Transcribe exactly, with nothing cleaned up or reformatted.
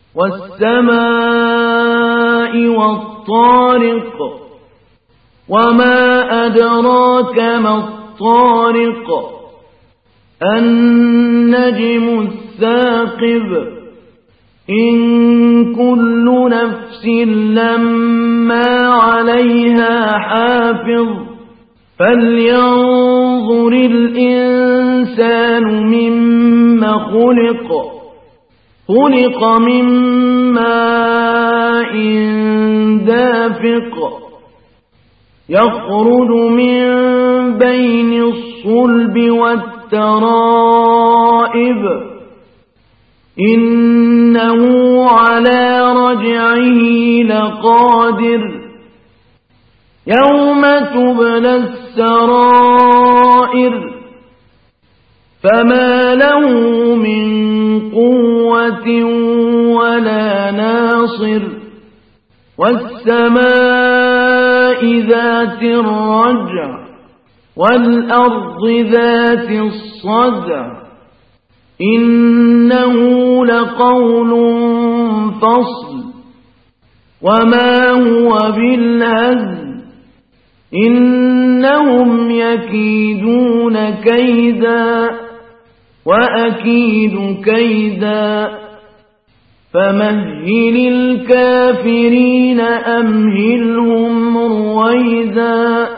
والسماء والطارق وما أدراك ما الطارق النجم الثاقب إن كل نفس لما عليها حافظ فلينظر الإنسان مما خلق خلق من ماء دافق يخرج من بين الصلب والترائب إنه على رجعه لقادر يوم تبلى السرائر فما له من قوة ولا ناصر والسماء ذات الرجع والأرض ذات الصدع إنه لقول فصل وما هو بالهزل إنهم يكيدون كيدا وأكيد كيدا فمهل الكافرين أمهلهم رويدا